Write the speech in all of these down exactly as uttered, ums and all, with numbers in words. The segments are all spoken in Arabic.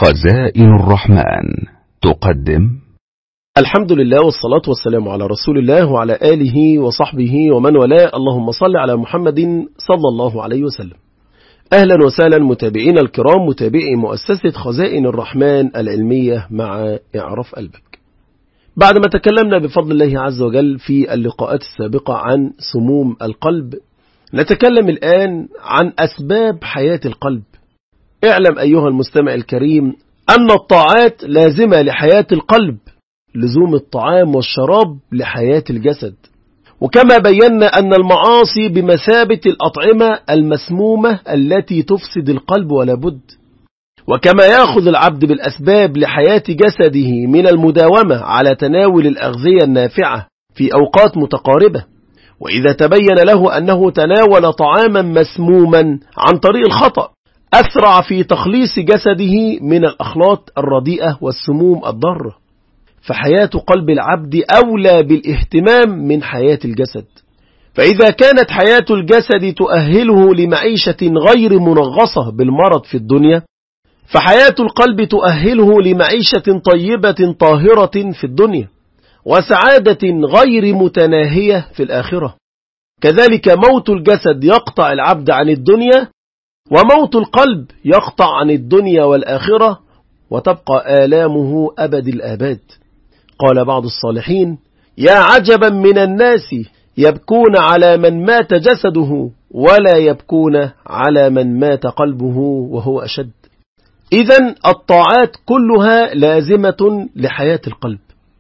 خزائن الرحمن تقدم. الحمد لله والصلاة والسلام على رسول الله وعلى آله وصحبه ومن والاه. اللهم صل على محمد صلى الله عليه وسلم. أهلا وسهلا متابعين الكرام، متابعي مؤسسة خزائن الرحمن العلمية مع اعرف قلبك. بعد ما تكلمنا بفضل الله عز وجل في اللقاءات السابقة عن سموم القلب، نتكلم الآن عن أسباب حياة القلب. اعلم أيها المستمع الكريم أن الطاعات لازمة لحياة القلب، لزوم الطعام والشراب لحياة الجسد. وكما بينا أن المعاصي بمثابة الأطعمة المسمومة التي تفسد القلب ولا بد. وكما يأخذ العبد بالأسباب لحياة جسده من المداومة على تناول الأغذية النافعة في أوقات متقاربة، وإذا تبين له أنه تناول طعاما مسموما عن طريق الخطأ أسرع في تخليص جسده من الأخلاط الرديئة والسموم الضارة. فحياة قلب العبد أولى بالاهتمام من حياة الجسد. فإذا كانت حياة الجسد تؤهله لمعيشة غير منغصة بالمرض في الدنيا، فحياة القلب تؤهله لمعيشة طيبة طاهرة في الدنيا وسعادة غير متناهية في الآخرة. كذلك موت الجسد يقطع العبد عن الدنيا، وموت القلب يقطع عن الدنيا والآخرة، وتبقى آلامه أبد الآباد. قال بعض الصالحين: يا عجبا من الناس يبكون على من مات جسده ولا يبكون على من مات قلبه وهو أشد. إذن الطاعات كلها لازمة لحياة القلب.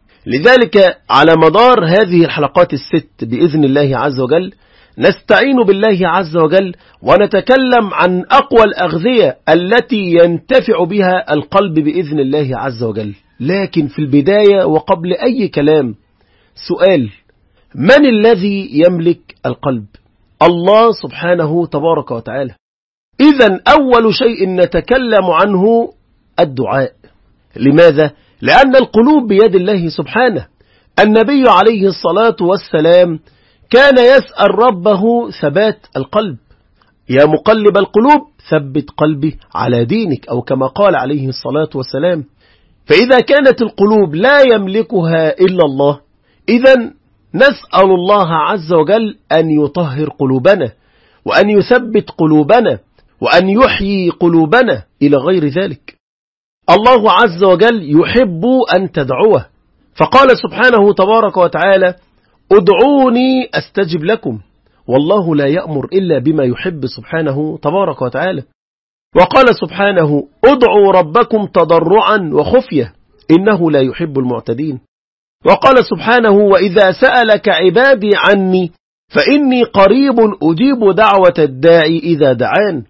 لذلك على مدار هذه الحلقات الست بإذن الله عز وجل نستعين بالله عز وجل ونتكلم عن أقوى الأغذية التي ينتفع بها القلب بإذن الله عز وجل. لكن في البداية وقبل أي كلام سؤال: من الذي يملك القلب؟ الله سبحانه تبارك وتعالى. إذن أول شيء نتكلم عنه الدعاء. لماذا؟ لأن القلوب بيد الله سبحانه. النبي عليه الصلاة والسلام كان يسأل ربه ثبات القلب: يا مقلب القلوب ثبت قلبي على دينك، أو كما قال عليه الصلاة والسلام. فإذا كانت القلوب لا يملكها إلا الله، إذن نسأل الله عز وجل أن يطهر قلوبنا وأن يثبت قلوبنا وأن يحيي قلوبنا إلى غير ذلك. الله عز وجل يحب أن تدعوه، فقال سبحانه تبارك وتعالى: ادعوني أستجب لكم. والله لا يأمر إلا بما يحب سبحانه تبارك وتعالى. وقال سبحانه: ادعوا ربكم تضرعا وخفية إنه لا يحب المعتدين. وقال سبحانه: وإذا سألك عبادي عني فإني قريب أجيب دعوة الداعي إذا دعان.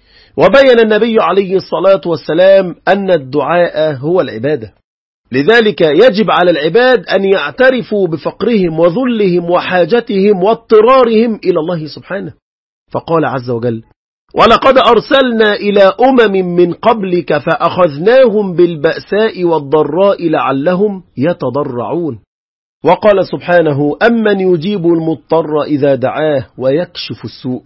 وبين النبي عليه الصلاة والسلام أن الدعاء هو العبادة. لذلك يجب على العباد أن يعترفوا بفقرهم وذلهم وحاجتهم واضطرارهم إلى الله سبحانه. فقال عز وجل: ولقد أرسلنا إلى أمم من قبلك فأخذناهم بالبأساء والضراء لعلهم يتضرعون. وقال سبحانه: أمن يجيب المضطر إذا دعاه ويكشف السوء.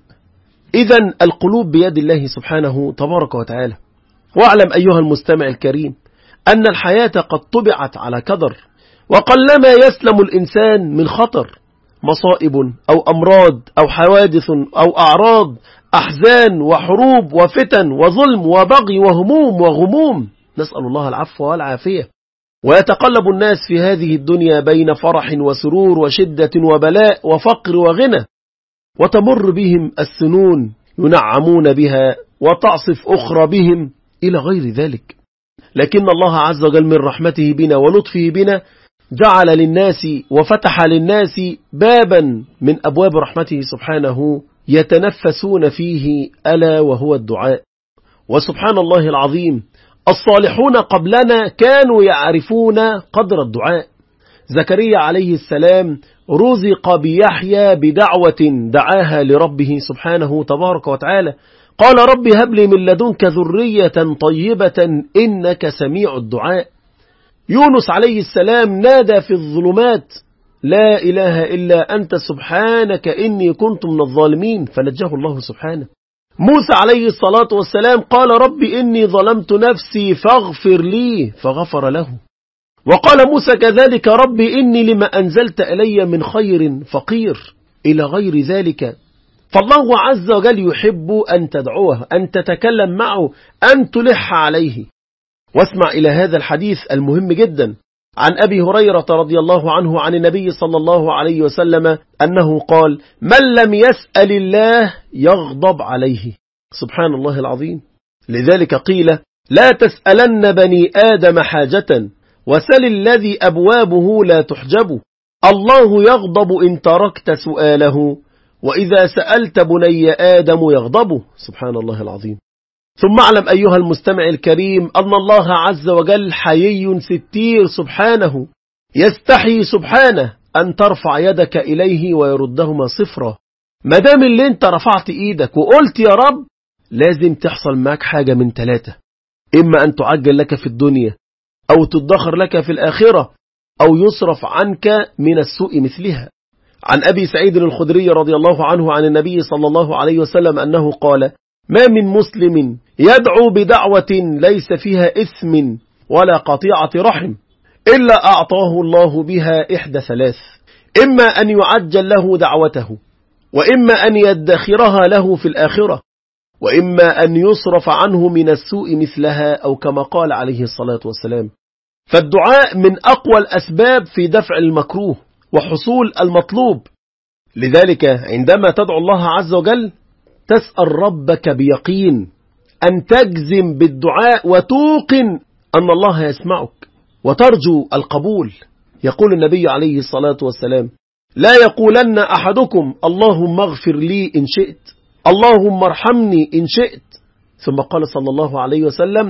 إذن القلوب بيد الله سبحانه تبارك وتعالى. واعلم أيها المستمع الكريم أن الحياة قد طبعت على كدر، وقلما يسلم الإنسان من خطر، مصائب أو أمراض أو حوادث أو أعراض، أحزان وحروب وفتن وظلم وبغي وهموم وغموم، نسأل الله العفو والعافية. ويتقلب الناس في هذه الدنيا بين فرح وسرور وشدة وبلاء وفقر وغنى، وتمر بهم السنون ينعمون بها وتعصف أخرى بهم إلى غير ذلك. لكن الله عز وجل من رحمته بنا ولطفه بنا جعل للناس وفتح للناس بابا من أبواب رحمته سبحانه يتنفسون فيه، ألا وهو الدعاء. وسبحان الله العظيم، الصالحون قبلنا كانوا يعرفون قدر الدعاء. زكريا عليه السلام رزق بيحيى بدعوة دعاها لربه سبحانه تبارك وتعالى، قال: رب هب لي من لدنك ذرية طيبة إنك سميع الدعاء. يونس عليه السلام نادى في الظلمات: لا إله إلا أنت سبحانك إني كنت من الظالمين، فنجاه الله سبحانه. موسى عليه الصلاة والسلام قال رب إني ظلمت نفسي فاغفر لي فغفر له. وقال موسى كذلك رب إني لما أنزلت إلي من خير فقير إلى غير ذلك. فالله عز وجل يحب أن تدعوه، أن تتكلم معه، أن تلح عليه. واسمع إلى هذا الحديث المهم جدا عن أبي هريرة رضي الله عنه عن النبي صلى الله عليه وسلم أنه قال من لم يسأل الله يغضب عليه. سبحان الله العظيم. لذلك قيل لا تسألن بني آدم حاجة وسل الذي أبوابه لا تحجب. الله يغضب إن تركت سؤاله وإذا سألت بني آدم يغضب. سبحان الله العظيم. ثم اعلم أيها المستمع الكريم أن الله عز وجل حيي ستير سبحانه، يستحي سبحانه أن ترفع يدك إليه ويردهما صفرا. مدام اللي انت رفعت إيدك وقلت يا رب لازم تحصل معك حاجة من ثلاثة: إما أن تعجل لك في الدنيا، أو تدخر لك في الآخرة، أو يصرف عنك من السوء مثلها. عن أبي سعيد الخدري رضي الله عنه عن النبي صلى الله عليه وسلم أنه قال ما من مسلم يدعو بدعوة ليس فيها إثم ولا قطيعة رحم إلا أعطاه الله بها إحدى ثلاث: إما أن يعجل له دعوته، وإما أن يدخرها له في الآخرة، وإما أن يصرف عنه من السوء مثلها، أو كما قال عليه الصلاة والسلام. فالدعاء من أقوى الأسباب في دفع المكروه وحصول المطلوب. لذلك عندما تدعو الله عز وجل تسأل ربك بيقين، أن تجزم بالدعاء وتوقن أن الله يسمعك وترجو القبول. يقول النبي عليه الصلاة والسلام لا يقولن أحدكم اللهم اغفر لي إن شئت، اللهم ارحمني إن شئت. ثم قال صلى الله عليه وسلم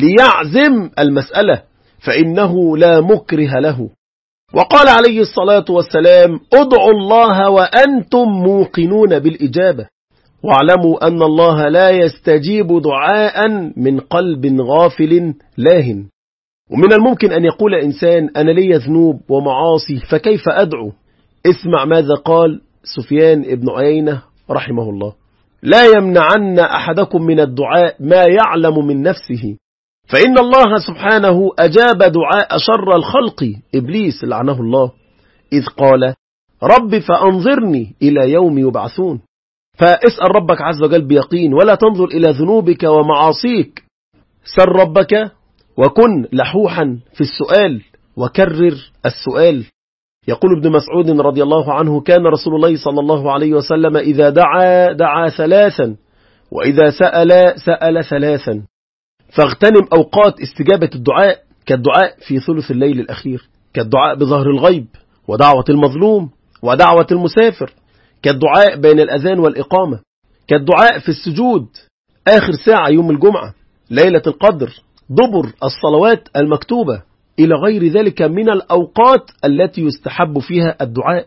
ليعزم المسألة فإنه لا مكره له. وقال عليه الصلاة والسلام ادعوا الله وأنتم موقنون بالإجابة، واعلموا أن الله لا يستجيب دعاء من قلب غافل لاهٍ. ومن الممكن أن يقول إنسان أنا لي ذنوب ومعاصي فكيف أدعو؟ اسمع ماذا قال سفيان ابن عيينة رحمه الله: لا يمنعن أحدكم من الدعاء ما يعلم من نفسه، فإن الله سبحانه أجاب دعاء شر الخلق إبليس لعنه الله إذ قال رب فأنظرني إلى يوم يبعثون. فاسأل ربك عز وجل بيقين، ولا تنظر إلى ذنوبك ومعاصيك. سل ربك وكن لحوحا في السؤال وكرر السؤال. يقول ابن مسعود رضي الله عنه كان رسول الله صلى الله عليه وسلم إذا دعا دعا ثلاثا، وإذا سأل سأل ثلاثا. فاغتنم أوقات استجابة الدعاء، كالدعاء في ثلث الليل الأخير، كالدعاء بظهر الغيب، ودعوة المظلوم، ودعوة المسافر، كالدعاء بين الأذان والإقامة، كالدعاء في السجود آخر ساعة يوم الجمعة، ليلة القدر، دبر الصلوات المكتوبة، إلى غير ذلك من الأوقات التي يستحب فيها الدعاء.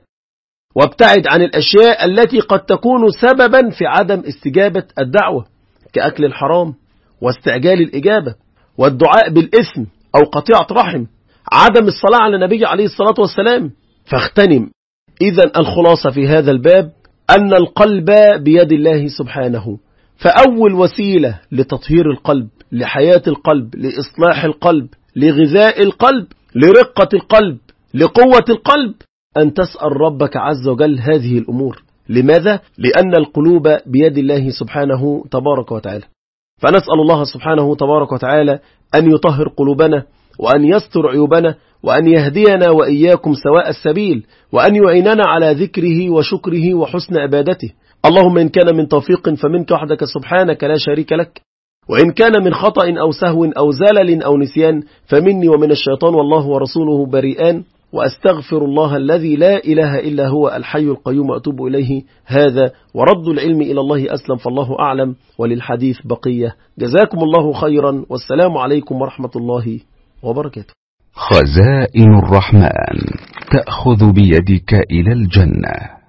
وابتعد عن الأشياء التي قد تكون سببا في عدم استجابة الدعوة، كأكل الحرام واستعجال الإجابة والدعاء بالإثم أو قطيعة رحم، عدم الصلاة على النبي عليه الصلاة والسلام. فاغتنم. إذن الخلاصة في هذا الباب أن القلب بيد الله سبحانه، فأول وسيلة لتطهير القلب، لحياة القلب، لإصلاح القلب، لغذاء القلب، لرقة القلب، لقوة القلب، أن تسأل ربك عز وجل هذه الأمور. لماذا؟ لأن القلوب بيد الله سبحانه تبارك وتعالى. فنسأل الله سبحانه تبارك وتعالى أن يطهر قلوبنا، وأن يستر عيوبنا، وأن يهدينا وإياكم سواء السبيل، وأن يعيننا على ذكره وشكره وحسن عبادته. اللهم إن كان من توفيق فمنك وحدك سبحانك لا شريك لك، وإن كان من خطأ أو سهو أو زلل أو نسيان فمني ومن الشيطان، والله ورسوله بريئان. وأستغفر الله الذي لا إله إلا هو الحي القيوم وأتوب إليه. هذا ورد العلم إلى الله أسلم، فالله أعلم، وللحديث بقية. جزاكم الله خيرا، والسلام عليكم ورحمة الله وبركاته. خزائن الرحمن تأخذ بيدك إلى الجنة.